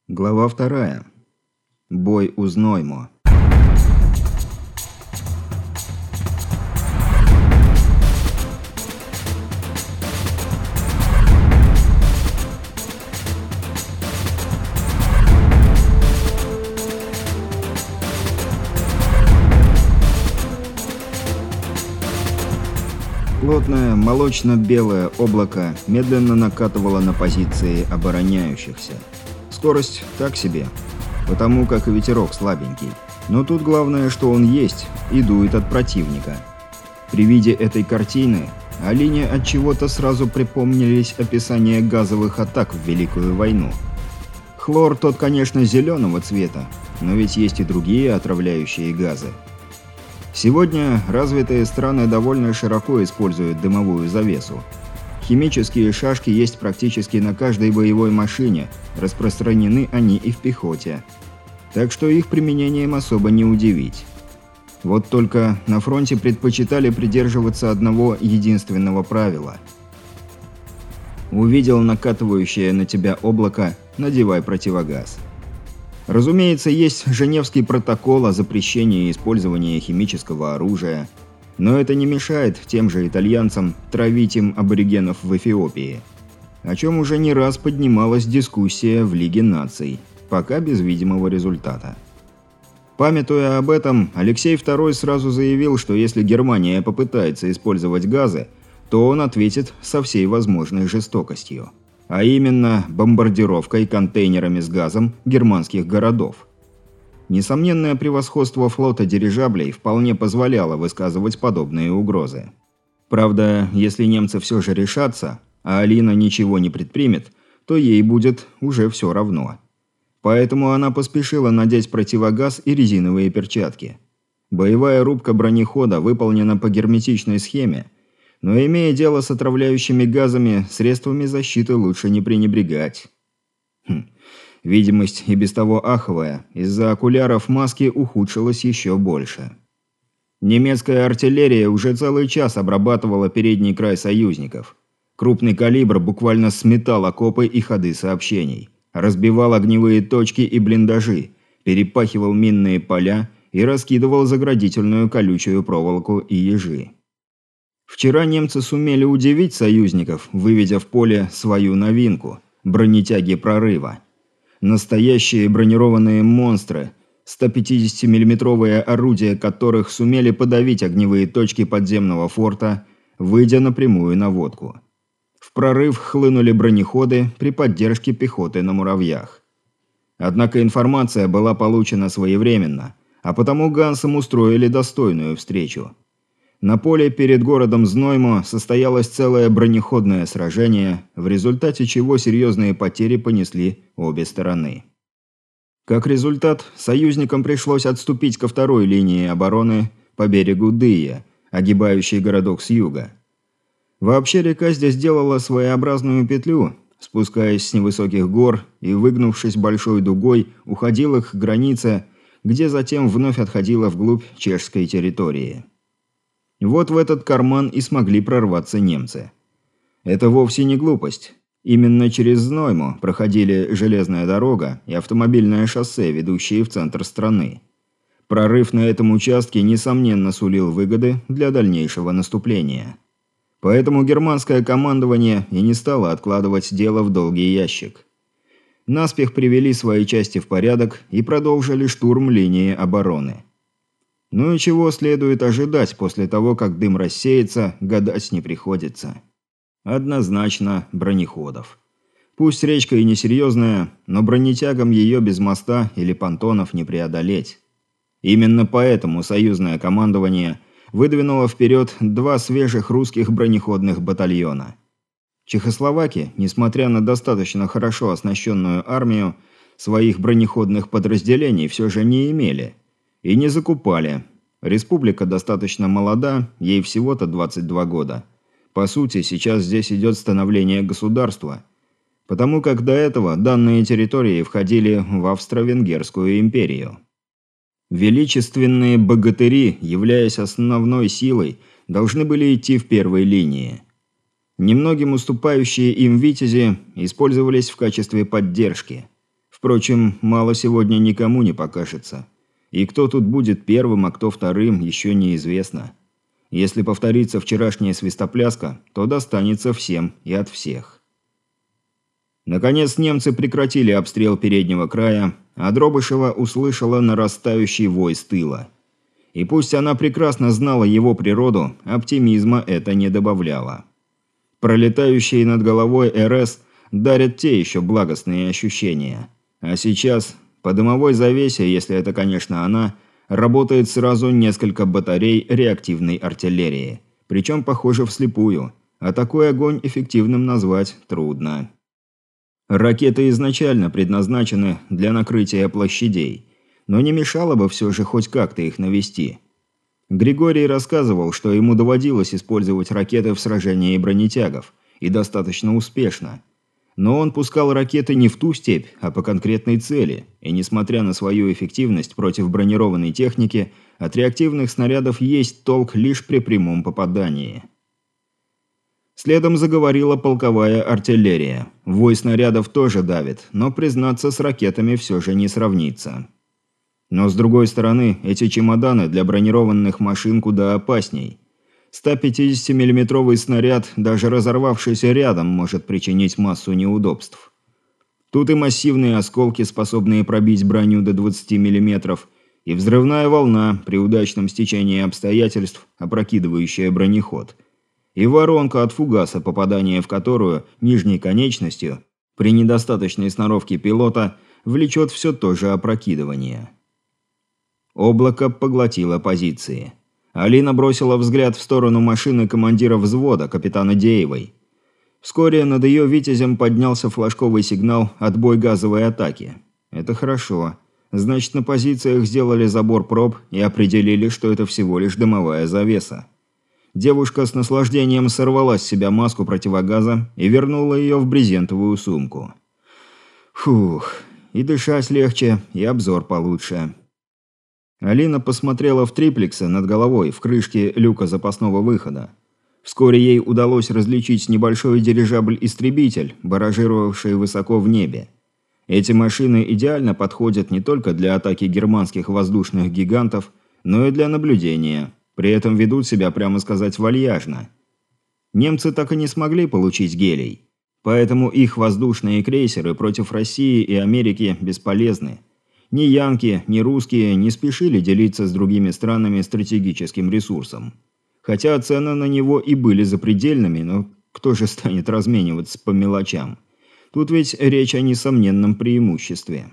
Глава 2. Бой у Зноймо. Плотное молочно-белое облако медленно накатывало на позиции обороняющихся. Скорость так себе, потому как и ветерок слабенький. Но тут главное, что он есть и дует от противника. При виде этой картины Алине от чего-то сразу припомнились описания газовых атак в Великую войну. Хлор тот, конечно, зеленого цвета, но ведь есть и другие отравляющие газы. Сегодня развитые страны довольно широко используют дымовую завесу. Химические шашки есть практически на каждой боевой машине, распространены они и в пехоте. Так что их применением особо не удивить. Вот только на фронте предпочитали придерживаться одного единственного правила. Увидел накатывающее на тебя облако – надевай противогаз. Разумеется, есть Женевский протокол о запрещении использования химического оружия, но это не мешает тем же итальянцам травить им аборигенов в Эфиопии, о чем уже не раз поднималась дискуссия в Лиге наций, пока без видимого результата. Памятуя об этом, Алексей II сразу заявил, что если Германия попытается использовать газы, то он ответит со всей возможной жестокостью. А именно бомбардировкой контейнерами с газом германских городов. Несомненное превосходство флота дирижаблей вполне позволяло высказывать подобные угрозы. Правда, если немцы все же решатся, а Алина ничего не предпримет, то ей будет уже все равно. Поэтому она поспешила надеть противогаз и резиновые перчатки. Боевая рубка бронехода выполнена по герметичной схеме, но имея дело с отравляющими газами, средствами защиты лучше не пренебрегать. Видимость и без того аховая, из-за окуляров маски ухудшилась еще больше. Немецкая артиллерия уже целый час обрабатывала передний край союзников. Крупный калибр буквально сметал окопы и ходы сообщений, разбивал огневые точки и блиндажи, перепахивал минные поля и раскидывал заградительную колючую проволоку и ежи. Вчера немцы сумели удивить союзников, выведя в поле свою новинку – бронетяги прорыва. Настоящие бронированные монстры, 150 миллиметровые орудия которых сумели подавить огневые точки подземного форта, выйдя на прямую наводку. В прорыв хлынули бронеходы при поддержке пехоты на муравьях. Однако информация была получена своевременно, а потому ганцам устроили достойную встречу. На поле перед городом Зноймо состоялось целое бронеходное сражение, в результате чего серьезные потери понесли обе стороны. Как результат, союзникам пришлось отступить ко второй линии обороны по берегу Дыя, огибающей городок с юга. Вообще река здесь делала своеобразную петлю, спускаясь с невысоких гор и, выгнувшись большой дугой, уходила к границе, где затем вновь отходила вглубь чешской территории. Вот в этот карман и смогли прорваться немцы. Это вовсе не глупость. Именно через Зноймо проходили железная дорога и автомобильное шоссе, ведущие в центр страны. Прорыв на этом участке, несомненно, сулил выгоды для дальнейшего наступления. Поэтому германское командование и не стало откладывать дело в долгий ящик. Наспех привели свои части в порядок и продолжили штурм линии обороны. Ну и чего следует ожидать после того, как дым рассеется, гадать не приходится. Однозначно бронеходов. Пусть речка и несерьезная, но бронетягам ее без моста или понтонов не преодолеть. Именно поэтому союзное командование выдвинуло вперед два свежих русских бронеходных батальона. Чехословаки, несмотря на достаточно хорошо оснащенную армию, своих бронеходных подразделений все же не имели. И не закупали. Республика достаточно молода, ей всего-то 22 года. По сути, сейчас здесь идет становление государства. Потому как до этого данные территории входили в Австро-Венгерскую империю. Величественные богатыри, являясь основной силой, должны были идти в первой линии. Немногим уступающие им витязи использовались в качестве поддержки. Впрочем, мало сегодня никому не покажется. И кто тут будет первым, а кто вторым, еще неизвестно. Если повторится вчерашняя свистопляска, то достанется всем и от всех. Наконец немцы прекратили обстрел переднего края, а Дробышева услышала нарастающий вой с тыла. И пусть она прекрасно знала его природу, оптимизма это не добавляло. Пролетающие над головой РС дарят те еще благостные ощущения. А сейчас, по дымовой завесе, если это, конечно, она, работает сразу несколько батарей реактивной артиллерии. Причем, похоже, вслепую. А такой огонь эффективным назвать трудно. Ракеты изначально предназначены для накрытия площадей. Но не мешало бы все же хоть как-то их навести. Григорий рассказывал, что ему доводилось использовать ракеты в сражении бронетягов. И достаточно успешно. Но он пускал ракеты не в ту степь, а по конкретной цели, и несмотря на свою эффективность против бронированной техники, от реактивных снарядов есть толк лишь при прямом попадании. Следом заговорила полковая артиллерия. Вой снарядов тоже давит, но, признаться, с ракетами все же не сравнится. Но с другой стороны, эти чемоданы для бронированных машин куда опасней. 150-миллиметровый снаряд, даже разорвавшийся рядом, может причинить массу неудобств. Тут и массивные осколки, способные пробить броню до 20 миллиметров, и взрывная волна, при удачном стечении обстоятельств, опрокидывающая бронеход. И воронка от фугаса, попадание в которую нижней конечностью, при недостаточной сноровке пилота, влечет все то же опрокидывание. Облако поглотило позиции. Алина бросила взгляд в сторону машины командира взвода, капитана Деевой. Вскоре над ее «Витязем» поднялся флажковый сигнал «Отбой газовой атаки». Это хорошо. Значит, на позициях сделали забор проб и определили, что это всего лишь дымовая завеса. Девушка с наслаждением сорвала с себя маску противогаза и вернула ее в брезентовую сумку. Фух, и дышать легче, и обзор получше. Алина посмотрела в триплексы над головой, в крышке люка запасного выхода. Вскоре ей удалось различить небольшой дирижабль-истребитель, баражировавший высоко в небе. Эти машины идеально подходят не только для атаки германских воздушных гигантов, но и для наблюдения. При этом ведут себя, прямо сказать, вальяжно. Немцы так и не смогли получить гелий. Поэтому их воздушные крейсеры против России и Америки бесполезны. Ни янки, ни русские не спешили делиться с другими странами стратегическим ресурсом. Хотя цены на него и были запредельными, но кто же станет размениваться по мелочам? Тут ведь речь о несомненном преимуществе.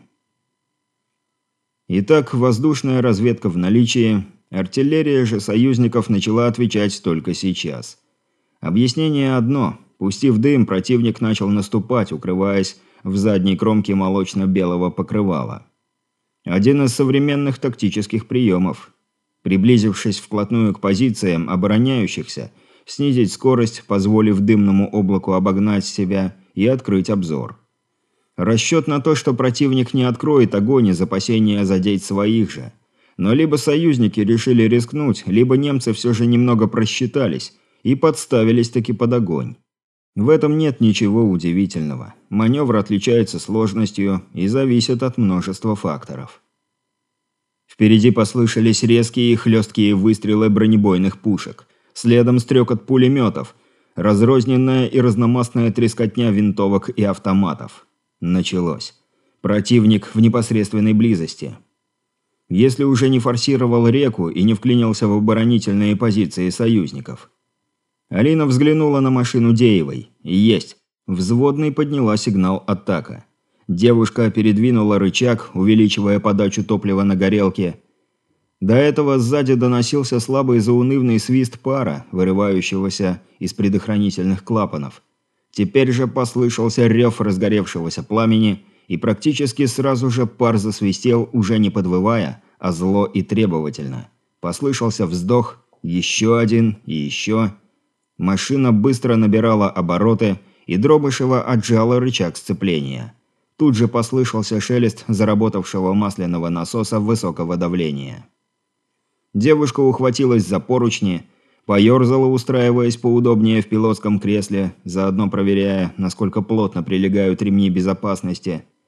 Итак, воздушная разведка в наличии, артиллерия же союзников начала отвечать только сейчас. Объяснение одно. Пустив дым, противник начал наступать, укрываясь в задней кромке молочно-белого покрывала. Один из современных тактических приемов. Приблизившись вплотную к позициям обороняющихся, снизить скорость, позволив дымному облаку обогнать себя и открыть обзор. Расчет на то, что противник не откроет огонь из опасения задеть своих же. Но либо союзники решили рискнуть, либо немцы все же немного просчитались и подставились таки под огонь. В этом нет ничего удивительного. Маневр отличается сложностью и зависит от множества факторов. Впереди послышались резкие и хлесткие выстрелы бронебойных пушек. Следом стрекот пулеметов, разрозненная и разномастная трескотня винтовок и автоматов. Началось. Противник в непосредственной близости. Если уже не форсировал реку и не вклинился в оборонительные позиции союзников. Алина взглянула на машину Деевой. Есть. Взводный подняла сигнал «Атака». Девушка передвинула рычаг, увеличивая подачу топлива на горелке. До этого сзади доносился слабый заунывный свист пара, вырывающегося из предохранительных клапанов. Теперь же послышался рев разгоревшегося пламени, и практически сразу же пар засвистел, уже не подвывая, а зло и требовательно. Послышался вздох, еще один и еще. Машина быстро набирала обороты, и Дробышева отжала рычаг сцепления. Тут же послышался шелест заработавшего масляного насоса высокого давления. Девушка ухватилась за поручни, поерзала, устраиваясь поудобнее в пилотском кресле, заодно проверяя, насколько плотно прилегают ремни безопасности.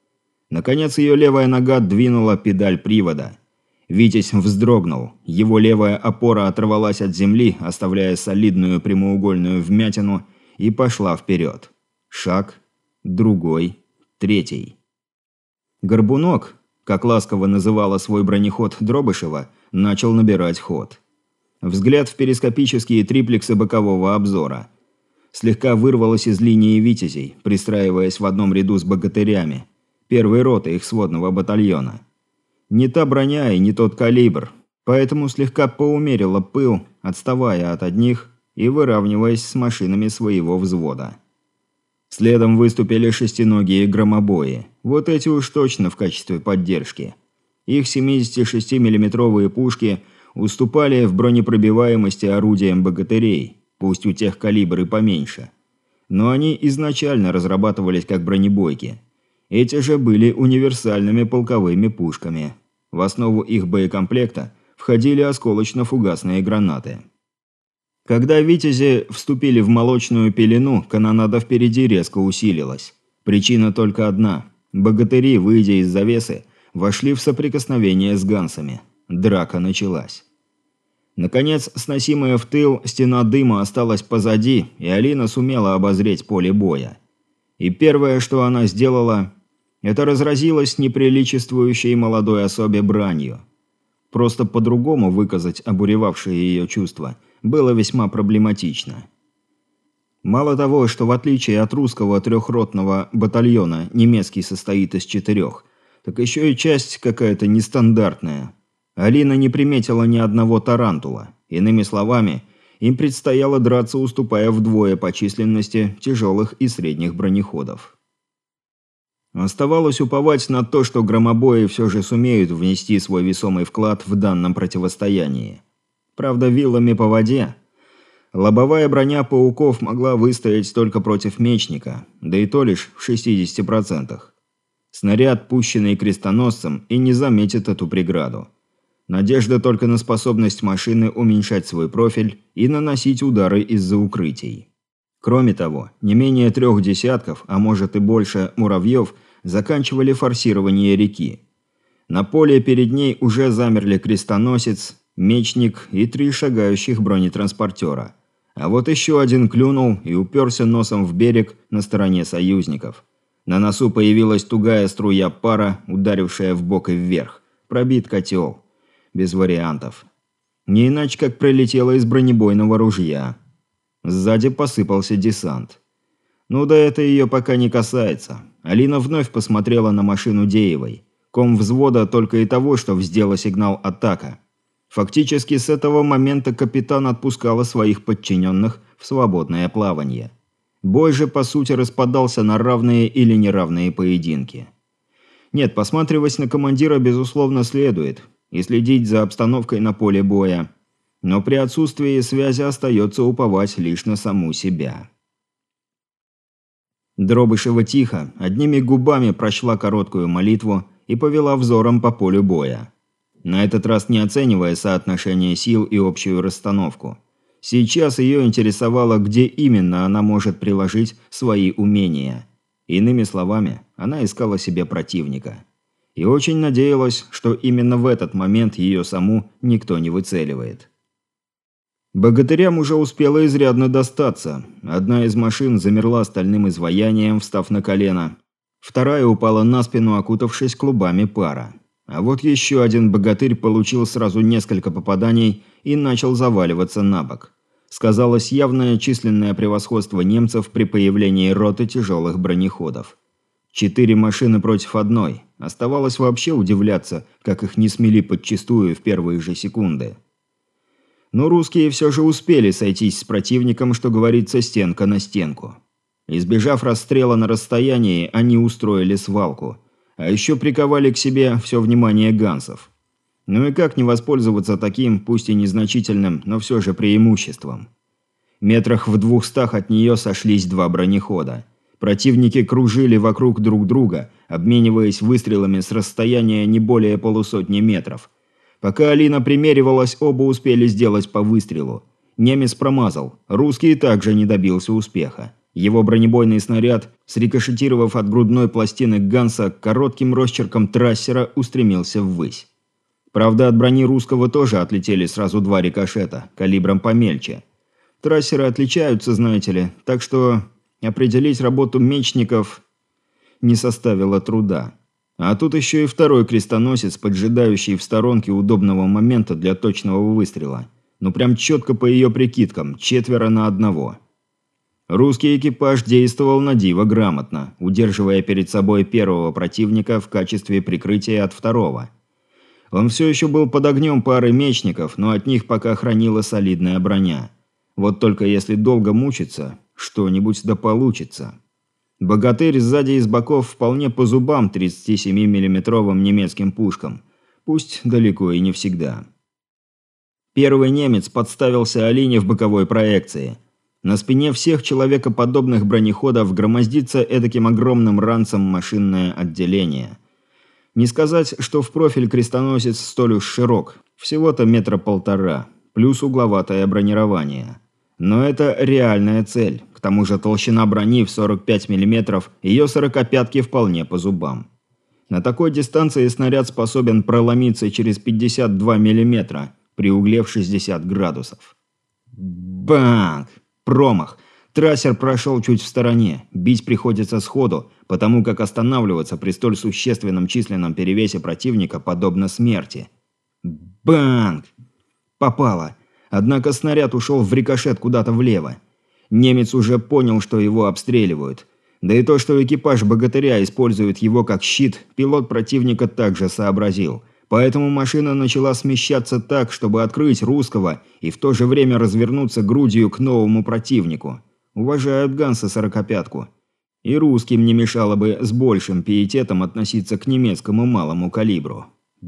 Наконец ее левая нога двинула педаль привода. Витязь вздрогнул. Его левая опора оторвалась от земли, оставляя солидную прямоугольную вмятину, и пошла вперед. Шаг, другой, третий. Горбунок, как ласково называла свой бронеход Дробышева, начал набирать ход. Взгляд в перископические триплексы бокового обзора. Слегка вырвалось из линии витязей, пристраиваясь в одном ряду с богатырями. Первой роты их сводного батальона. Не та броня и не тот калибр, поэтому слегка поумерила пыл, отставая от одних и выравниваясь с машинами своего взвода. Следом выступили шестиногие громобои. Вот эти уж точно в качестве поддержки. Их 76 миллиметровые пушки уступали в бронепробиваемости орудиям богатырей, пусть у тех калибры поменьше. Но они изначально разрабатывались как бронебойки. Эти же были универсальными полковыми пушками. В основу их боекомплекта входили осколочно-фугасные гранаты. Когда «Витязи» вступили в молочную пелену, канонада впереди резко усилилась. Причина только одна. Богатыри, выйдя из завесы, вошли в соприкосновение с гансами. Драка началась. Наконец, сносимая в тыл стена дыма осталась позади, и Алина сумела обозреть поле боя. И первое, что она сделала, это разразилась неприличествующей молодой особе бранью. Просто по-другому выказать обуревавшие ее чувства было весьма проблематично. Мало того, что в отличие от русского трехротного батальона немецкий состоит из 4, так еще и часть какая-то нестандартная. Алина не приметила ни одного тарантула. Иными словами, им предстояло драться, уступая вдвое по численности тяжелых и средних бронеходов. Оставалось уповать на то, что громобои все же сумеют внести свой весомый вклад в данном противостоянии. Правда, вилами по воде. Лобовая броня пауков могла выстоять только против мечника, да и то лишь в 60%. Снаряд, пущенный крестоносцем, и не заметит эту преграду. Надежда только на способность машины уменьшать свой профиль и наносить удары из-за укрытий. Кроме того, не менее 3 десятков, а может и больше, муравьев заканчивали форсирование реки. На поле перед ней уже замерли крестоносец, мечник и 3 шагающих бронетранспортера. А вот еще один клюнул и уперся носом в берег на стороне союзников. На носу появилась тугая струя пара, ударившая в бок и вверх. Пробит котел. Без вариантов. Не иначе, как прилетело из бронебойного ружья. Сзади посыпался десант. Ну да это ее пока не касается. Алина вновь посмотрела на машину Деевой. Ком взвода только и того, что вздела сигнал «Атака». Фактически с этого момента капитан отпускала своих подчиненных в свободное плавание. Бой же по сути распадался на равные или неравные поединки. Нет, посматривать на командира безусловно следует и следить за обстановкой на поле боя. Но при отсутствии связи остается уповать лишь на саму себя. Дробышева тихо, одними губами прочла короткую молитву и повела взором по полю боя. На этот раз не оценивая соотношение сил и общую расстановку. Сейчас ее интересовало, где именно она может приложить свои умения. Иными словами, она искала себе противника. И очень надеялась, что именно в этот момент ее саму никто не выцеливает. Богатырям уже успело изрядно достаться. Одна из машин замерла стальным изваянием, встав на колено. Вторая упала на спину, окутавшись клубами пара. А вот еще один богатырь получил сразу несколько попаданий и начал заваливаться на бок. Сказалось явное численное превосходство немцев при появлении роты тяжелых бронеходов. 4 машины против одной. Оставалось вообще удивляться, как их не смели подчистую в первые же секунды. Но русские все же успели сойтись с противником, что говорится, стенка на стенку. Избежав расстрела на расстоянии, они устроили свалку. А еще приковали к себе все внимание гансов. Ну и как не воспользоваться таким, пусть и незначительным, но все же преимуществом? Метрах в 200 от нее сошлись 2 бронехода. Противники кружили вокруг друг друга, обмениваясь выстрелами с расстояния не более полусотни метров. Пока Алина примеривалась, оба успели сделать по выстрелу. Немец промазал, русский также не добился успеха. Его бронебойный снаряд, срикошетировав от грудной пластины Ганса, коротким росчерком трассера устремился ввысь. Правда, от брони русского тоже отлетели сразу 2 рикошета, калибром помельче. Трассеры отличаются, знаете ли, так что определить работу мечников не составило труда. А тут еще и второй крестоносец, поджидающий в сторонке удобного момента для точного выстрела. Ну прям четко по ее прикидкам, 4 на 1. Русский экипаж действовал на диво грамотно, удерживая перед собой первого противника в качестве прикрытия от второго. Он все еще был под огнем пары мечников, но от них пока хранила солидная броня. Вот только если долго мучиться, что-нибудь да получится. Богатырь сзади и с боков вполне по зубам 37-миллиметровым немецким пушкам, пусть далеко и не всегда. Первый немец подставился Алине в боковой проекции. На спине всех человекоподобных бронеходов громоздится эдаким огромным ранцем машинное отделение. Не сказать, что в профиль крестоносец столь уж широк, всего-то 1,5 метра, плюс угловатое бронирование. Но это реальная цель, к тому же толщина брони в 45 мм, ее 45-ки вполне по зубам. На такой дистанции снаряд способен проломиться через 52 мм при угле в 60 градусов. Банг! Промах! Трассер прошел чуть в стороне, бить приходится сходу, потому как останавливаться при столь существенном численном перевесе противника подобно смерти. Банг! Попало. Однако снаряд ушел в рикошет куда-то влево. Немец уже понял, что его обстреливают. Да и то, что экипаж «Богатыря» использует его как щит, пилот противника также сообразил. Поэтому машина начала смещаться так, чтобы открыть русского и в то же время развернуться грудью к новому противнику. Уважают Ганса 45-ку. И русским не мешало бы с большим пиететом относиться к немецкому малому калибру.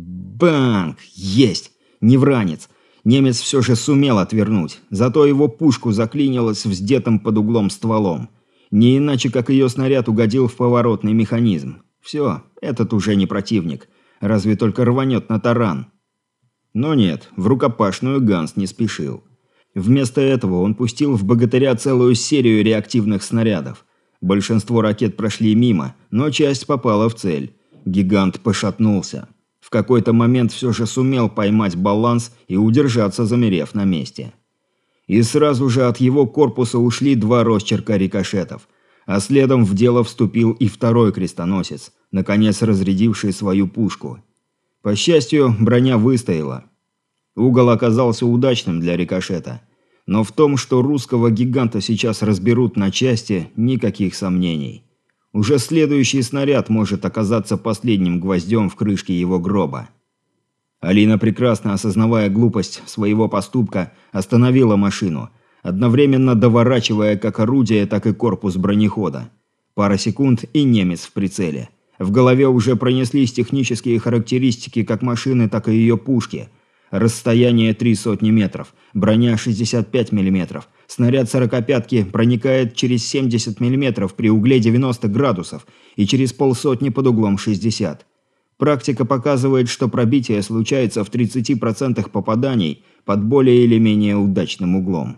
Банг! Есть! Невранец! Немец все же сумел отвернуть, зато его пушку заклинилось вздетым под углом стволом. Не иначе, как ее снаряд угодил в поворотный механизм. Все, этот уже не противник. Разве только рванет на таран. Но нет, в рукопашную Ганс не спешил. Вместо этого он пустил в «Богатыря» целую серию реактивных снарядов. Большинство ракет прошли мимо, но часть попала в цель. Гигант пошатнулся. В какой-то момент все же сумел поймать баланс и удержаться, замерев на месте. И сразу же от его корпуса ушли 2 росчерка рикошетов, а следом в дело вступил и второй крестоносец, наконец разрядивший свою пушку. По счастью, броня выстояла. Угол оказался удачным для рикошета, но в том, что русского гиганта сейчас разберут на части, никаких сомнений. Уже следующий снаряд может оказаться последним гвоздем в крышке его гроба. Алина, прекрасно осознавая глупость своего поступка, остановила машину, одновременно доворачивая как орудие, так и корпус бронехода. Пара секунд, и немец в прицеле. В голове уже пронеслись технические характеристики как машины, так и ее пушки. Расстояние 300 метров, броня 65 мм, снаряд 45-ки проникает через 70 мм при угле 90 градусов и через полсотни под углом 60. Практика показывает, что пробитие случается в 30% попаданий под более или менее удачным углом.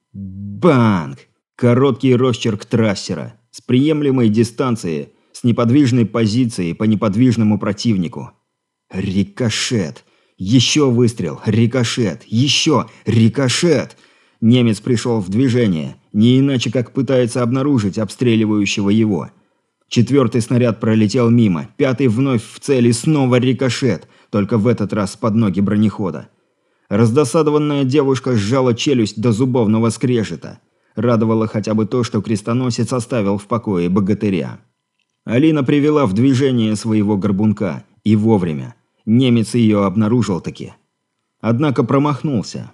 Банг! Короткий росчерк трассера с приемлемой дистанции, с неподвижной позиции по неподвижному противнику. Рикошет! Еще выстрел, рикошет, еще рикошет. Немец пришел в движение, не иначе как пытается обнаружить обстреливающего его. 4-й снаряд пролетел мимо, 5-й вновь в цель и снова рикошет, только в этот раз под ноги бронехода. Раздосадованная девушка сжала челюсть до зубовного скрежета. Радовало хотя бы то, что крестоносец оставил в покое «Богатыря». Алина привела в движение своего горбунка, и вовремя. Немец ее обнаружил таки. Однако промахнулся.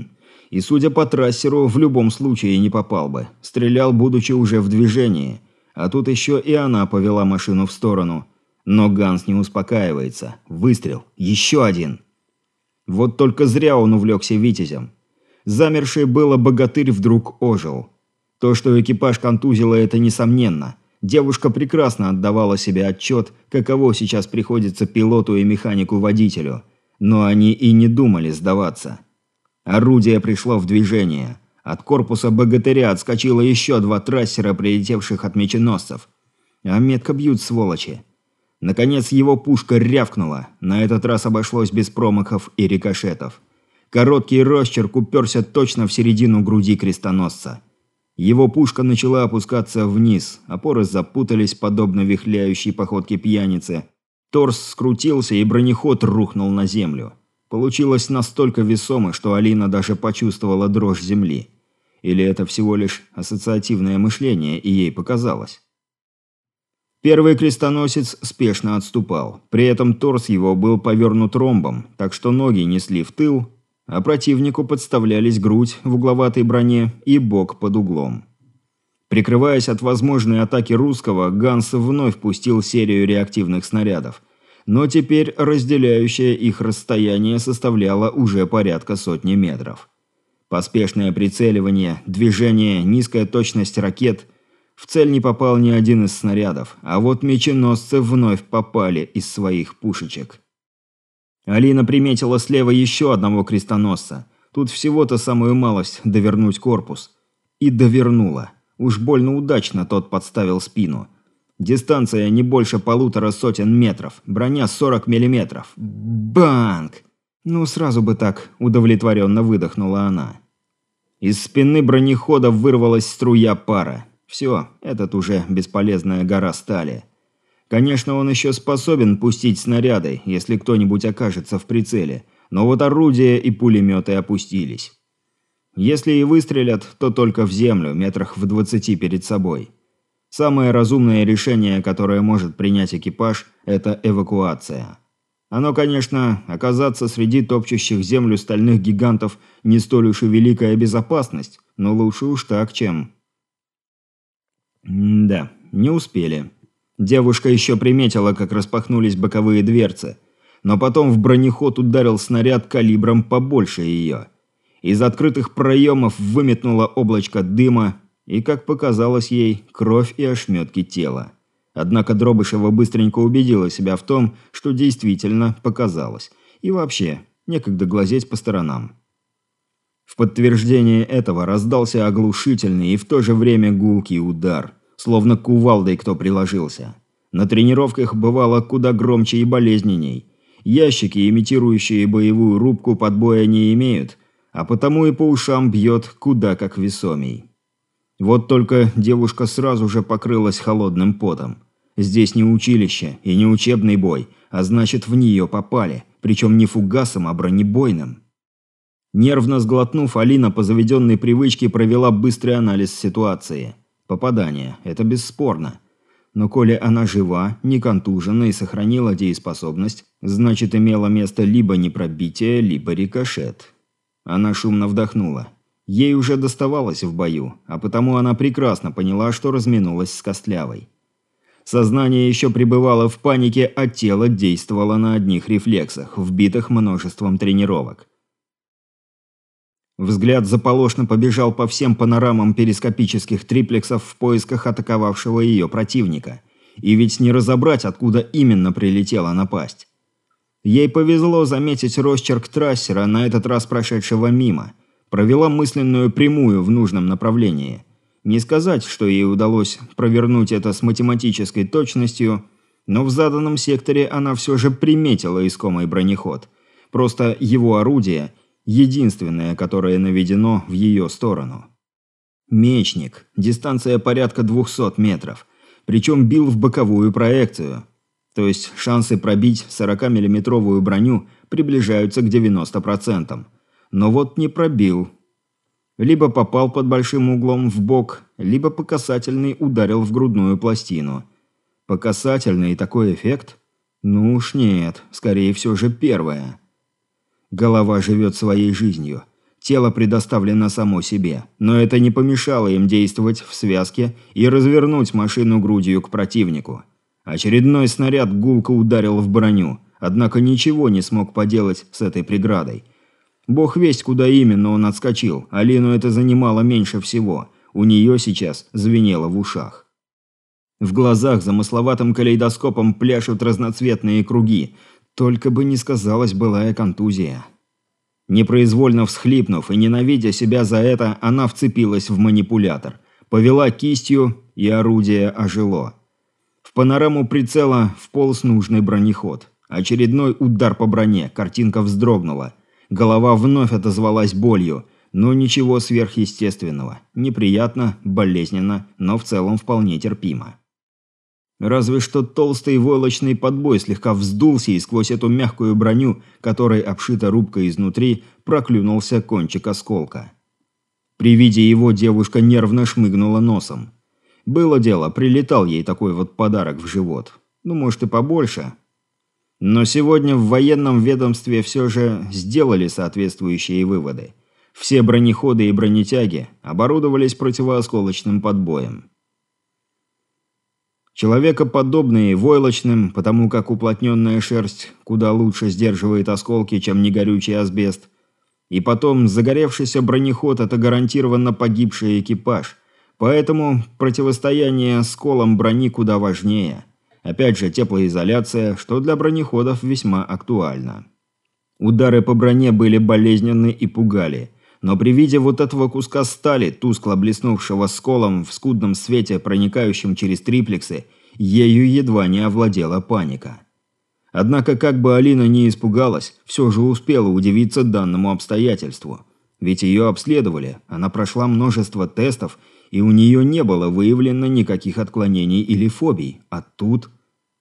И судя по трассеру, в любом случае не попал бы. Стрелял, будучи уже в движении. А тут еще и она повела машину в сторону. Но Ганс не успокаивается. Выстрел. Еще один. Вот только зря он увлекся Витязем. Замерший было Богатырь вдруг ожил. То, что экипаж контузило, это несомненно. Девушка прекрасно отдавала себе отчет, каково сейчас приходится пилоту и механику-водителю. Но они и не думали сдаваться. Орудие пришло в движение. От корпуса богатыря отскочило еще 2 трассера, прилетевших от меченосцев. А метко бьют, сволочи. Наконец его пушка рявкнула. На этот раз обошлось без промахов и рикошетов. Короткий росчерк уперся точно в середину груди крестоносца. Его пушка начала опускаться вниз, опоры запутались, подобно вихляющей походке пьяницы. Торс скрутился, и бронеход рухнул на землю. Получилось настолько весомо, что Алина даже почувствовала дрожь земли. Или это всего лишь ассоциативное мышление, и ей показалось. Первый крестоносец спешно отступал. При этом торс его был повернут ромбом, так что ноги несли в тыл, а противнику подставлялись грудь в угловатой броне и бок под углом. Прикрываясь от возможной атаки русского, Ганс вновь пустил серию реактивных снарядов. Но теперь разделяющее их расстояние составляло уже порядка сотни метров. Поспешное прицеливание, движение, низкая точность ракет. В цель не попал ни один из снарядов, а вот меченосцы вновь попали из своих пушечек. Алина приметила слева еще одного крестоносца. Тут всего-то самую малость довернуть корпус. И довернула. Уж больно удачно тот подставил спину. Дистанция не больше 150 метров. Броня 40 миллиметров. Банк! Ну, сразу бы так, удовлетворенно выдохнула она. Из спины бронехода вырвалась струя пара. Все, этот уже бесполезная гора стали. Конечно, он еще способен пустить снаряды, если кто-нибудь окажется в прицеле, но вот орудия и пулеметы опустились. Если и выстрелят, то только в землю, метрах в 20 перед собой. Самое разумное решение, которое может принять экипаж, это эвакуация. Оно, конечно, оказаться среди топчущих землю стальных гигантов не столь уж и великая безопасность, но лучше уж так, чем... Да, не успели. Девушка еще приметила, как распахнулись боковые дверцы, но потом в бронеход ударил снаряд калибром побольше ее. Из открытых проемов выметнуло облачко дыма, и, как показалось ей, кровь и ошметки тела. Однако Дробышева быстренько убедила себя в том, что действительно показалось. И вообще, некогда глазеть по сторонам. В подтверждение этого раздался оглушительный и в то же время гулкий удар, словно кувалдой кто приложился. На тренировках бывало куда громче и болезненней. Ящики, имитирующие боевую рубку, подбоя не имеют, а потому и по ушам бьет куда как весомей. Вот только девушка сразу же покрылась холодным потом. Здесь не училище и не учебный бой, а значит, в нее попали, причем не фугасом, а бронебойным. Нервно сглотнув, Алина по заведенной привычке провела быстрый анализ ситуации. Попадание – это бесспорно. Но коли она жива, не контужена и сохранила дееспособность, значит, имело место либо непробитие, либо рикошет. Она шумно вдохнула. Ей уже доставалось в бою, а потому она прекрасно поняла, что разминулась с Костлявой. Сознание еще пребывало в панике, а тело действовало на одних рефлексах, вбитых множеством тренировок. Взгляд заполошно побежал по всем панорамам перископических триплексов в поисках атаковавшего ее противника. И ведь не разобрать, откуда именно прилетела напасть. Ей повезло заметить росчерк трассера, на этот раз прошедшего мимо. Провела мысленную прямую в нужном направлении. Не сказать, что ей удалось провернуть это с математической точностью, но в заданном секторе она все же приметила искомый бронеход. Просто его орудие – единственное, которое наведено в ее сторону. Мечник. Дистанция порядка 200 метров. Причем бил в боковую проекцию. То есть шансы пробить 40-миллиметровую броню приближаются к 90%. Но вот не пробил. Либо попал под большим углом в бок, либо по касательной ударил в грудную пластину. По касательной такой эффект? Ну уж нет, скорее все же первое. Голова живет своей жизнью. Тело предоставлено само себе. Но это не помешало им действовать в связке и развернуть машину грудью к противнику. Очередной снаряд гулко ударил в броню, однако ничего не смог поделать с этой преградой. Бог весть, куда именно он отскочил. Алину это занимало меньше всего. У нее сейчас звенело в ушах. В глазах замысловатым калейдоскопом пляшут разноцветные круги. Только бы не сказалась былая контузия. Непроизвольно всхлипнув и ненавидя себя за это, она вцепилась в манипулятор, повела кистью, и орудие ожило. В панораму прицела вполз нужный бронеход. Очередной удар по броне, картинка вздрогнула. Голова вновь отозвалась болью, но ничего сверхъестественного. Неприятно, болезненно, но в целом вполне терпимо. Разве что толстый войлочный подбой слегка вздулся, и сквозь эту мягкую броню, которой обшита рубка изнутри, проклюнулся кончик осколка. При виде его девушка нервно шмыгнула носом. Было дело, прилетал ей такой вот подарок в живот. Ну, может, и побольше. Но сегодня в военном ведомстве все же сделали соответствующие выводы. Все бронеходы и бронетяги оборудовались противоосколочным подбоем. Человекоподобные войлочным, потому как уплотненная шерсть куда лучше сдерживает осколки, чем негорючий асбест. И потом, загоревшийся бронеход – это гарантированно погибший экипаж. Поэтому противостояние с колом брони куда важнее. Опять же, теплоизоляция, что для бронеходов весьма актуально. Удары по броне были болезненны и пугали. Но при виде вот этого куска стали, тускло блеснувшего сколом в скудном свете, проникающем через триплексы, ею едва не овладела паника. Однако, как бы Алина не испугалась, все же успела удивиться данному обстоятельству. Ведь ее обследовали, она прошла множество тестов, и у нее не было выявлено никаких отклонений или фобий. А тут...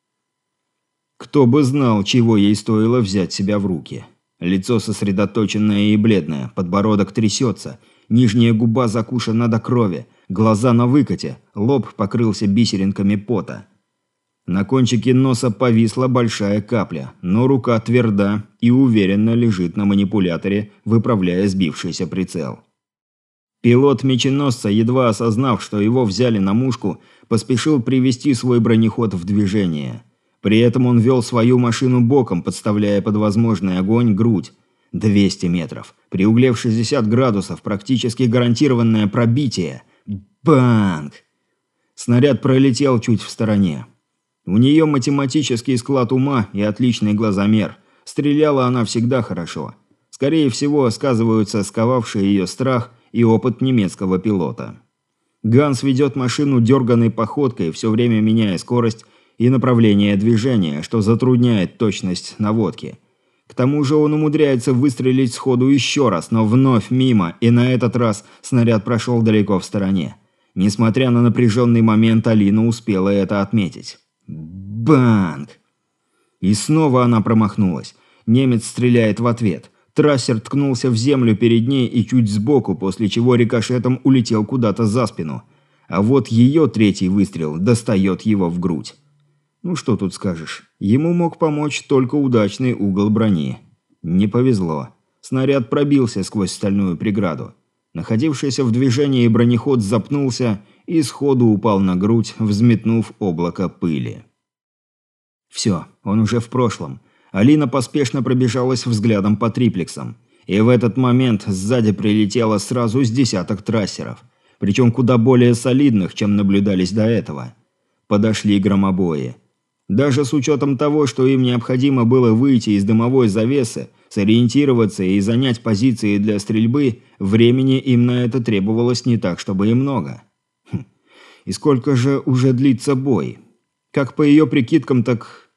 Кто бы знал, чего ей стоило взять себя в руки. Лицо сосредоточенное и бледное, подбородок трясется, нижняя губа закушена до крови, глаза на выкате, лоб покрылся бисеринками пота. На кончике носа повисла большая капля, но рука тверда и уверенно лежит на манипуляторе, выправляя сбившийся прицел. Пилот меченосца, едва осознав, что его взяли на мушку, поспешил привести свой бронеход в движение. При этом он вел свою машину боком, подставляя под возможный огонь грудь. 200 метров. При угле в 60 градусов практически гарантированное пробитие. Банг! Снаряд пролетел чуть в стороне. У нее математический склад ума и отличный глазомер. Стреляла она всегда хорошо. Скорее всего, сказываются сковавший ее страх и опыт немецкого пилота. Ганс ведет машину дерганной походкой, все время меняя скорость и направление движения, что затрудняет точность наводки. К тому же он умудряется выстрелить сходу еще раз, но вновь мимо, и на этот раз снаряд прошел далеко в стороне. Несмотря на напряженный момент, Алина успела это отметить. Банг! И снова она промахнулась. Немец стреляет в ответ. Трассер ткнулся в землю перед ней и чуть сбоку, после чего рикошетом улетел куда-то за спину. А вот ее третий выстрел достает его в грудь. Ну что тут скажешь, ему мог помочь только удачный угол брони. Не повезло. Снаряд пробился сквозь стальную преграду. Находившийся в движении бронеход запнулся и сходу упал на грудь, взметнув облако пыли. Все, он уже в прошлом. Алина поспешно пробежалась взглядом по триплексам. И в этот момент сзади прилетело сразу с десяток трассеров. Причем куда более солидных, чем наблюдались до этого. Подошли громобои. Даже с учетом того, что им необходимо было выйти из дымовой завесы, сориентироваться и занять позиции для стрельбы, времени им на это требовалось не так, чтобы и много. И сколько же уже длится бой? Как по ее прикидкам, так...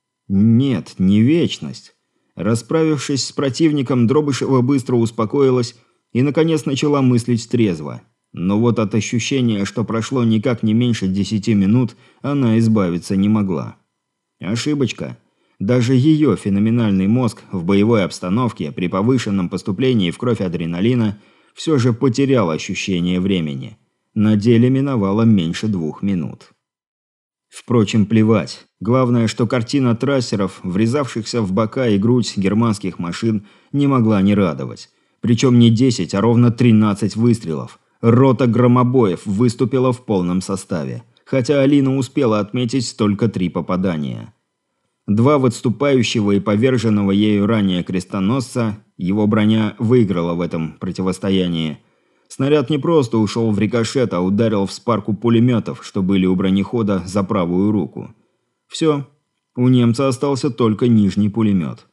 Нет, не вечность. Расправившись с противником, Дробышева быстро успокоилась и, наконец, начала мыслить трезво. Но вот от ощущения, что прошло никак не меньше 10 минут, она избавиться не могла. Ошибочка. Даже ее феноменальный мозг в боевой обстановке при повышенном поступлении в кровь адреналина все же потерял ощущение времени. На деле миновало меньше 2 минут. Впрочем, плевать. Главное, что картина трассеров, врезавшихся в бока и грудь германских машин, не могла не радовать. Причем не 10, а ровно 13 выстрелов. Рота громобоев выступила в полном составе, хотя Алина успела отметить только 3 попадания. 2 в отступающего и поверженного ею ранее крестоносца, его броня выиграла в этом противостоянии. Снаряд не просто ушел в рикошет, а ударил в спарку пулеметов, что были у бронехода за правую руку. Все, у немца остался только нижний пулемет.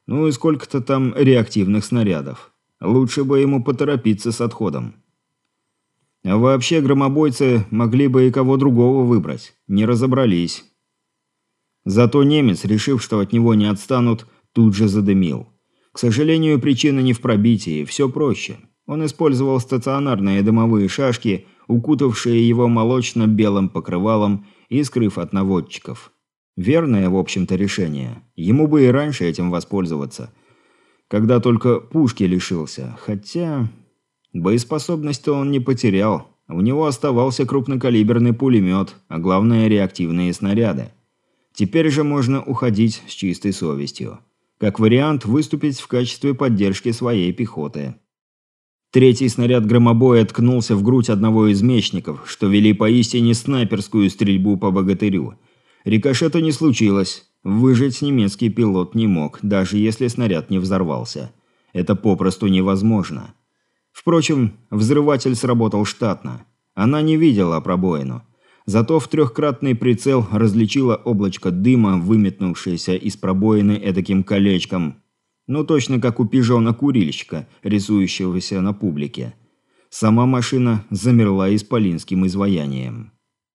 Ну и сколько-то там реактивных снарядов. Лучше бы ему поторопиться с отходом. А вообще громобойцы могли бы и кого другого выбрать. Не разобрались. Зато немец, решив, что от него не отстанут, тут же задымил. К сожалению, причина не в пробитии, все проще. Он использовал стационарные дымовые шашки, укутавшие его молочно-белым покрывалом и скрыв от наводчиков. Верное, в общем-то, решение. Ему бы и раньше этим воспользоваться. Когда только пушки лишился. Хотя... боеспособность-то он не потерял. У него оставался крупнокалиберный пулемет, а главное реактивные снаряды. Теперь же можно уходить с чистой совестью. Как вариант, выступить в качестве поддержки своей пехоты. Третий снаряд громобоя ткнулся в грудь одного из мечников, что вели поистине снайперскую стрельбу по богатырю. Рикошета не случилось. Выжить немецкий пилот не мог, даже если снаряд не взорвался. Это попросту невозможно. Впрочем, взрыватель сработал штатно. Она не видела пробоину. Зато в трехкратный прицел различила облачко дыма, выметнувшееся из пробоины эдаким колечком. Ну, точно как у пижона-курильщика, рисующегося на публике. Сама машина замерла исполинским изваянием.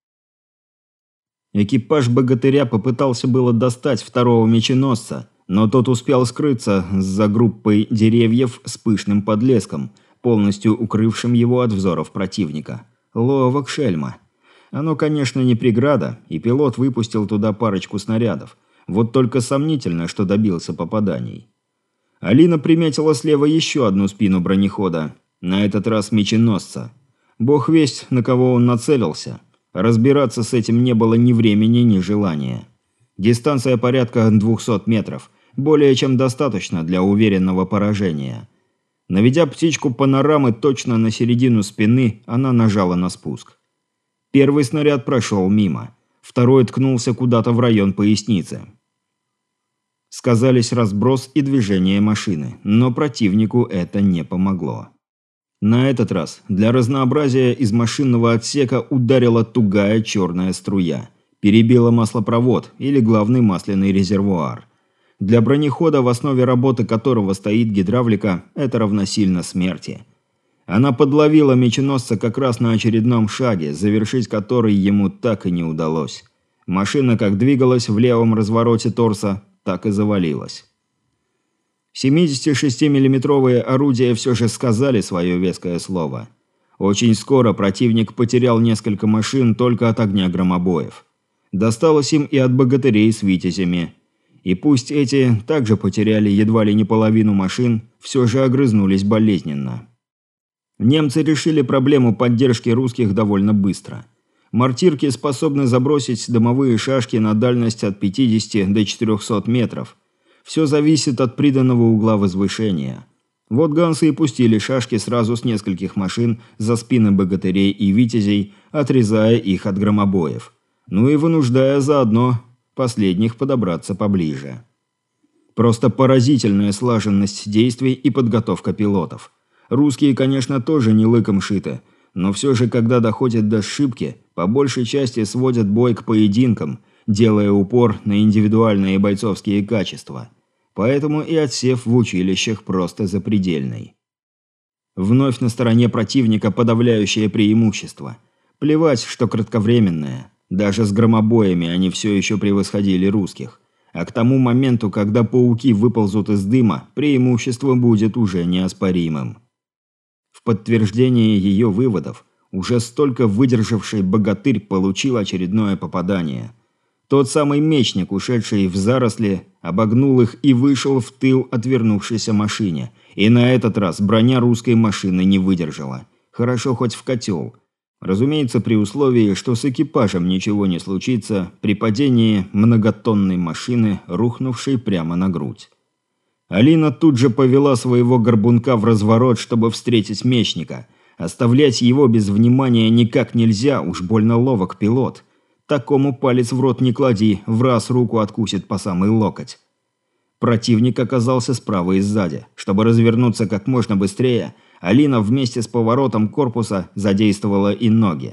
Экипаж богатыря попытался было достать второго меченосца, но тот успел скрыться за группой деревьев с пышным подлеском, полностью укрывшим его от взоров противника. Ловок шельма. Оно, конечно, не преграда, и пилот выпустил туда парочку снарядов. Вот только сомнительно, что добился попаданий. Алина приметила слева еще одну спину бронехода, на этот раз меченосца. Бог весть, на кого он нацелился. Разбираться с этим не было ни времени, ни желания. Дистанция порядка 200 метров, более чем достаточно для уверенного поражения. Наведя птичку панорамы точно на середину спины, она нажала на спуск. Первый снаряд прошел мимо, второй ткнулся куда-то в район поясницы. Сказались разброс и движение машины, но противнику это не помогло. На этот раз для разнообразия из машинного отсека ударила тугая черная струя, перебила маслопровод или главный масляный резервуар. Для бронехода, в основе работы которого стоит гидравлика, это равносильно смерти. Она подловила меченосца как раз на очередном шаге, завершить который ему так и не удалось. Машина как двигалась в левом развороте торса, так и завалилась. 76-миллиметровые орудия все же сказали свое веское слово. Очень скоро противник потерял несколько машин только от огня громобоев. Досталось им и от богатырей с витязями. И пусть эти также потеряли едва ли не половину машин, все же огрызнулись болезненно. Немцы решили проблему поддержки русских довольно быстро. Мортирки способны забросить дымовые шашки на дальность от 50 до 400 метров. Все зависит от приданного угла возвышения. Вот гансы и пустили шашки сразу с нескольких машин за спины богатырей и витязей, отрезая их от громобоев. Ну и вынуждая заодно последних подобраться поближе. Просто поразительная слаженность действий и подготовка пилотов. Русские, конечно, тоже не лыком шиты, но все же, когда доходят до сшибки, по большей части сводят бой к поединкам, делая упор на индивидуальные бойцовские качества. Поэтому и отсев в училищах просто запредельный. Вновь на стороне противника подавляющее преимущество. Плевать, что кратковременное. Даже с громобоями они все еще превосходили русских. А к тому моменту, когда пауки выползут из дыма, преимущество будет уже неоспоримым. В подтверждение ее выводов, уже столько выдержавший богатырь получил очередное попадание. Тот самый мечник, ушедший в заросли, обогнул их и вышел в тыл отвернувшейся машине. И на этот раз броня русской машины не выдержала. Хорошо хоть в котел. Разумеется, при условии, что с экипажем ничего не случится при падении многотонной машины, рухнувшей прямо на грудь. Алина тут же повела своего горбунка в разворот, чтобы встретить мечника. Оставлять его без внимания никак нельзя, уж больно ловок пилот. Такому палец в рот не клади, в раз руку откусит по самый локоть. Противник оказался справа и сзади. Чтобы развернуться как можно быстрее, Алина вместе с поворотом корпуса задействовала и ноги.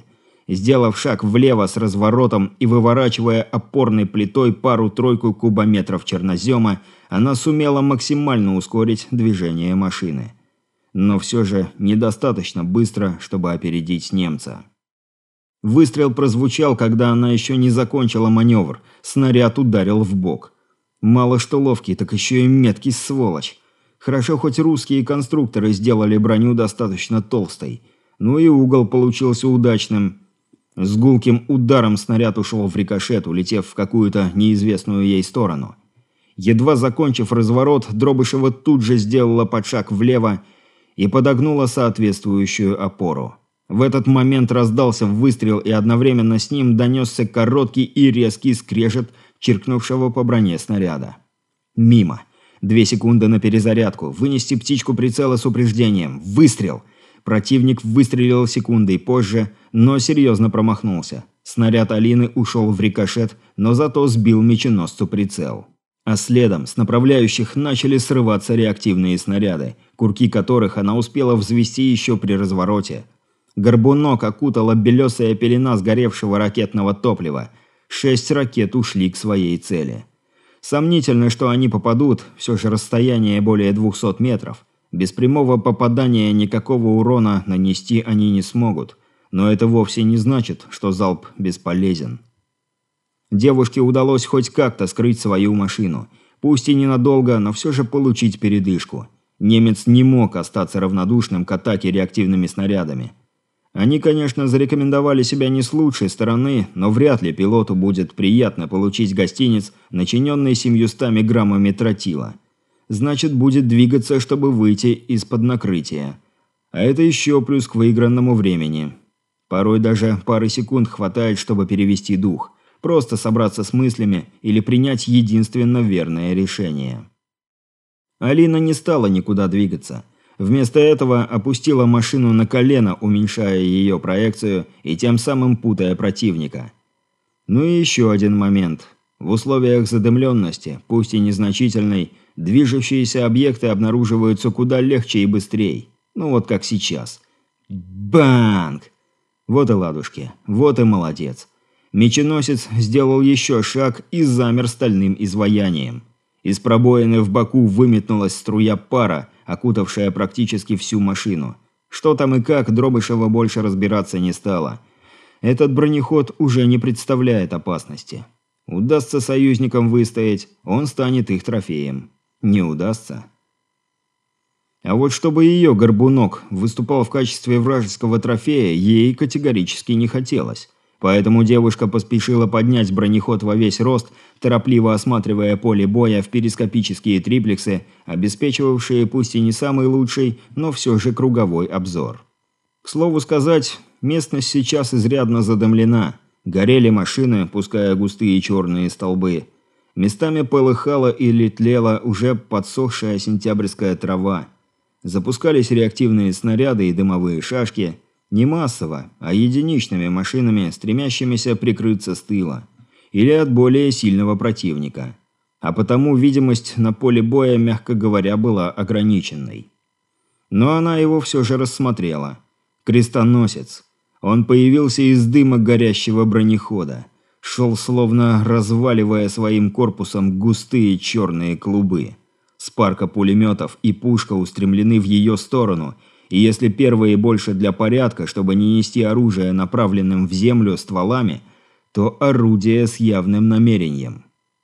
Сделав шаг влево с разворотом и выворачивая опорной плитой пару-тройку кубометров чернозема, она сумела максимально ускорить движение машины. Но все же недостаточно быстро, чтобы опередить немца. Выстрел прозвучал, когда она еще не закончила маневр. Снаряд ударил в бок. Мало что ловкий, так еще и меткий сволочь. Хорошо, хоть русские конструкторы сделали броню достаточно толстой. Ну и угол получился удачным. С гулким ударом снаряд ушел в рикошет, улетев в какую-то неизвестную ей сторону. Едва закончив разворот, Дробышева тут же сделала подшаг влево и подогнула соответствующую опору. В этот момент раздался выстрел, и одновременно с ним донесся короткий и резкий скрежет чиркнувшего по броне снаряда. Мимо. 2 секунды на перезарядку. Вынести птичку прицела с упреждением. Выстрел! Противник выстрелил секундой позже, но серьезно промахнулся. Снаряд Алины ушел в рикошет, но зато сбил меченосцу прицел. А следом с направляющих начали срываться реактивные снаряды, курки которых она успела взвести еще при развороте. Горбунок окутала белесая пелена сгоревшего ракетного топлива. 6 ракет ушли к своей цели. Сомнительно, что они попадут, все же расстояние более 200 метров. Без прямого попадания никакого урона нанести они не смогут. Но это вовсе не значит, что залп бесполезен. Девушке удалось хоть как-то скрыть свою машину. Пусть и ненадолго, но все же получить передышку. Немец не мог остаться равнодушным к атаке реактивными снарядами. Они, конечно, зарекомендовали себя не с лучшей стороны, но вряд ли пилоту будет приятно получить гостиниц, начиненный 700 граммами тротила. Значит, будет двигаться, чтобы выйти из-под накрытия. А это еще плюс к выигранному времени. Порой даже пары секунд хватает, чтобы перевести дух. Просто собраться с мыслями или принять единственно верное решение. Алина не стала никуда двигаться. Вместо этого опустила машину на колено, уменьшая ее проекцию и тем самым путая противника. Ну и еще один момент. В условиях задымленности, пусть и незначительной, движущиеся объекты обнаруживаются куда легче и быстрее. Ну вот как сейчас. Банг! Вот и ладушки. Вот и молодец. Меченосец сделал еще шаг и замер стальным изваянием. Из пробоины в боку выметнулась струя пара, окутавшая практически всю машину. Что там и как, Дробышева больше разбираться не стала. Этот бронеход уже не представляет опасности. Удастся союзникам выстоять, он станет их трофеем. Не удастся. А вот чтобы ее горбунок выступал в качестве вражеского трофея, ей категорически не хотелось. Поэтому девушка поспешила поднять бронеход во весь рост, торопливо осматривая поле боя в перископические триплексы, обеспечивавшие пусть и не самый лучший, но все же круговой обзор. К слову сказать, местность сейчас изрядно задымлена. Горели машины, пуская густые черные столбы. Местами полыхала или тлела уже подсохшая сентябрьская трава. Запускались реактивные снаряды и дымовые шашки. Не массово, а единичными машинами, стремящимися прикрыться с тыла. Или от более сильного противника. А потому видимость на поле боя, мягко говоря, была ограниченной. Но она его все же рассмотрела. Крестоносец. Он появился из дыма горящего бронехода. Шел, словно разваливая своим корпусом густые черные клубы. Спарка пулеметов и пушка устремлены в ее сторону, и если первые больше для порядка, чтобы не нести оружие направленным в землю стволами, то орудие с явным намерением.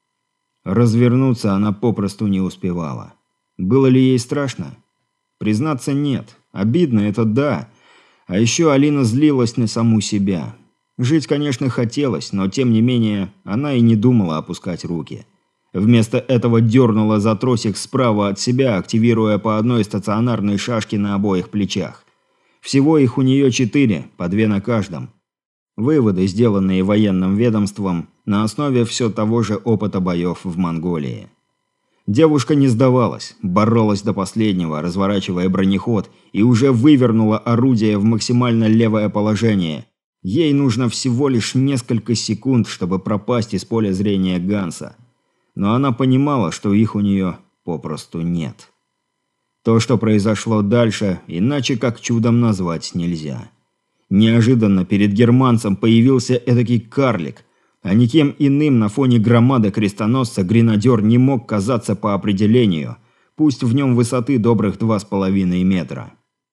Развернуться она попросту не успевала. Было ли ей страшно? Признаться, нет. Обидно это да. А еще Алина злилась на саму себя. Жить, конечно, хотелось, но тем не менее она и не думала опускать руки. Вместо этого дернула за тросик справа от себя, активируя по одной стационарной шашке на обоих плечах. Всего их у нее 4, по 2 на каждом. Выводы, сделанные военным ведомством на основе все того же опыта боев в Монголии. Девушка не сдавалась, боролась до последнего, разворачивая бронеход, и уже вывернула орудие в максимально левое положение. Ей нужно всего лишь несколько секунд, чтобы пропасть из поля зрения Ганса. Но она понимала, что их у нее попросту нет. То, что произошло дальше, иначе как чудом назвать нельзя. Неожиданно перед германцем появился эдакий карлик, а никем иным на фоне громады крестоносца гренадер не мог казаться по определению, пусть в нем высоты добрых 2,5 метра.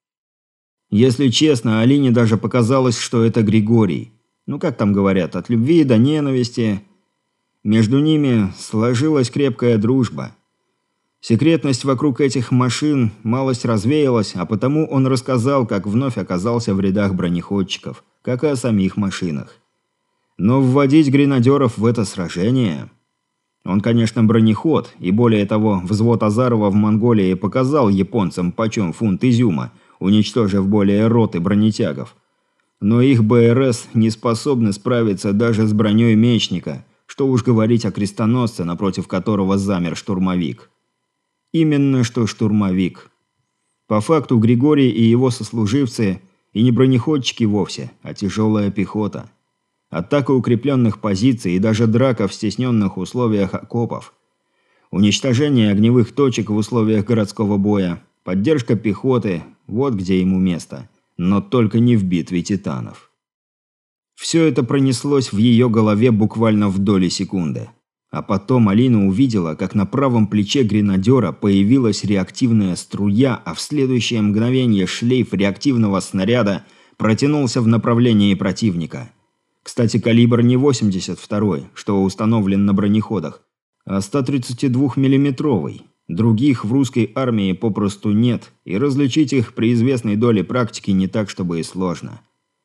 Если честно, Алине даже показалось, что это Григорий. Ну как там говорят, от любви до ненависти. Между ними сложилась крепкая дружба. Секретность вокруг этих машин малость развеялась, а потому он рассказал, как вновь оказался в рядах бронеходчиков, как и о самих машинах. Но вводить гренадеров в это сражение... Он, конечно, бронеход, и более того, взвод Азарова в Монголии показал японцам почем фунт изюма, уничтожив более роты бронетягов. Но их БРС не способны справиться даже с броней мечника, что уж говорить о крестоносце, напротив которого замер штурмовик. Именно что штурмовик. По факту Григорий и его сослуживцы и не бронеходчики вовсе, а тяжелая пехота. Атака укрепленных позиций и даже драка в стесненных условиях окопов. Уничтожение огневых точек в условиях городского боя. Поддержка пехоты – вот где ему место. Но только не в битве титанов. Все это пронеслось в ее голове буквально в доли секунды. А потом Алина увидела, как на правом плече гренадера появилась реактивная струя, а в следующее мгновение шлейф реактивного снаряда протянулся в направлении противника. Кстати, калибр не 82-й, что установлен на бронеходах, а 132-миллиметровый. Других в русской армии попросту нет, и различить их при известной доле практики не так, чтобы и сложно.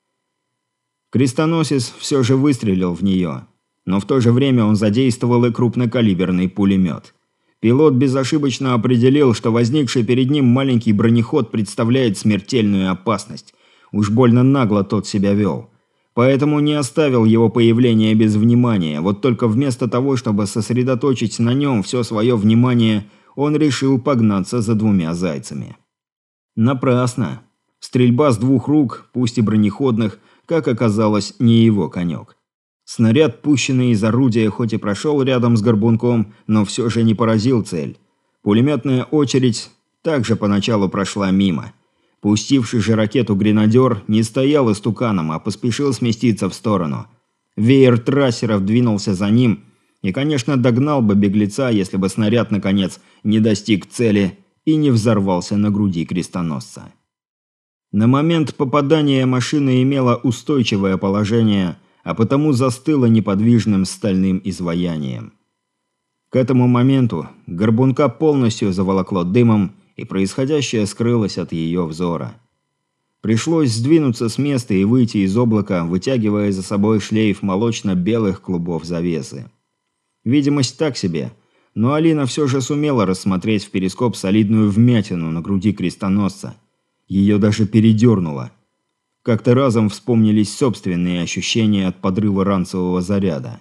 Крестоносец все же выстрелил в нее. Но в то же время он задействовал и крупнокалиберный пулемет. Пилот безошибочно определил, что возникший перед ним маленький бронеход представляет смертельную опасность. Уж больно нагло тот себя вел. Поэтому не оставил его появление без внимания. Вот только вместо того, чтобы сосредоточить на нем все свое внимание, он решил погнаться за двумя зайцами. Напрасно. Стрельба с двух рук, пусть и бронеходных, как оказалось, не его конек. Снаряд, пущенный из орудия, хоть и прошел рядом с горбунком, но все же не поразил цель. Пулеметная очередь также поначалу прошла мимо. Пустивший же ракету гренадер не стоял истуканом, а поспешил сместиться в сторону. Веер трассеров двинулся за ним и, конечно, догнал бы беглеца, если бы снаряд, наконец, не достиг цели и не взорвался на груди крестоносца. На момент попадания машина имела устойчивое положение, а потому застыла неподвижным стальным изваянием. К этому моменту горбунка полностью заволокло дымом, и происходящее скрылось от ее взора. Пришлось сдвинуться с места и выйти из облака, вытягивая за собой шлейф молочно-белых клубов завесы. Видимость так себе, но Алина все же сумела рассмотреть в перископ солидную вмятину на груди крестоносца. Ее даже передернуло. Как-то разом вспомнились собственные ощущения от подрыва ранцевого заряда.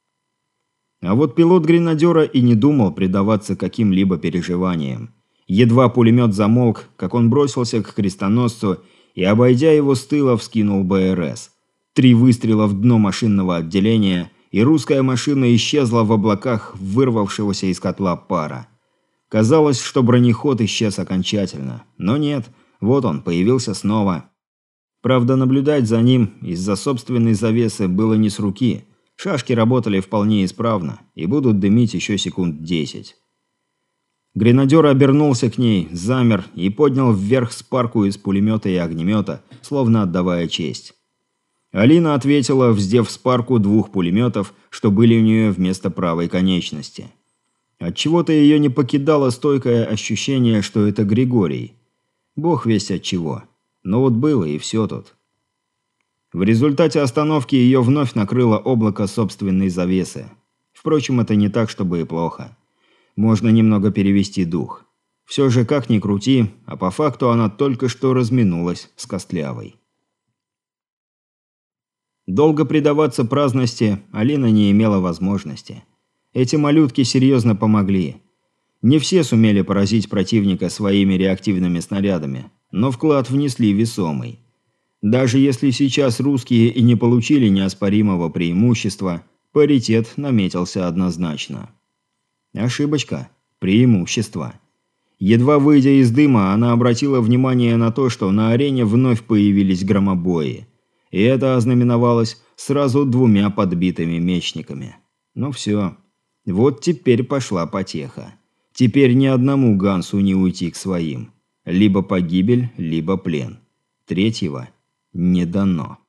А вот пилот гренадера и не думал предаваться каким-либо переживаниям. Едва пулемет замолк, как он бросился к крестоносцу и, обойдя его с тыла, вскинул БРС. 3 выстрела в дно машинного отделения, и русская машина исчезла в облаках вырвавшегося из котла пара. Казалось, что бронеход исчез окончательно. Но нет, вот он, появился снова. Правда, наблюдать за ним из-за собственной завесы было не с руки. Шашки работали вполне исправно и будут дымить еще секунд 10. Гренадер обернулся к ней, замер и поднял вверх спарку из пулемета и огнемета, словно отдавая честь. Алина ответила, вздев спарку 2 пулеметов, что были у нее вместо правой конечности. Отчего-то ее не покидало стойкое ощущение, что это Григорий. Бог весть от чего. Но вот было и все тут. В результате остановки ее вновь накрыло облако собственной завесы. Впрочем, это не так, чтобы и плохо. Можно немного перевести дух. Все же, как ни крути, а по факту она только что разминулась с Костлявой. Долго предаваться праздности Алина не имела возможности. Эти малютки серьезно помогли. Не все сумели поразить противника своими реактивными снарядами, но вклад внесли весомый. Даже если сейчас русские и не получили неоспоримого преимущества, паритет наметился однозначно. Ошибочка. Преимущество. Едва выйдя из дыма, она обратила внимание на то, что на арене вновь появились громобои. И это ознаменовалось сразу 2 подбитыми мечниками. Ну все. Вот теперь пошла потеха. Теперь ни одному Гансу не уйти к своим. Либо погибель, либо плен. Третьего не дано.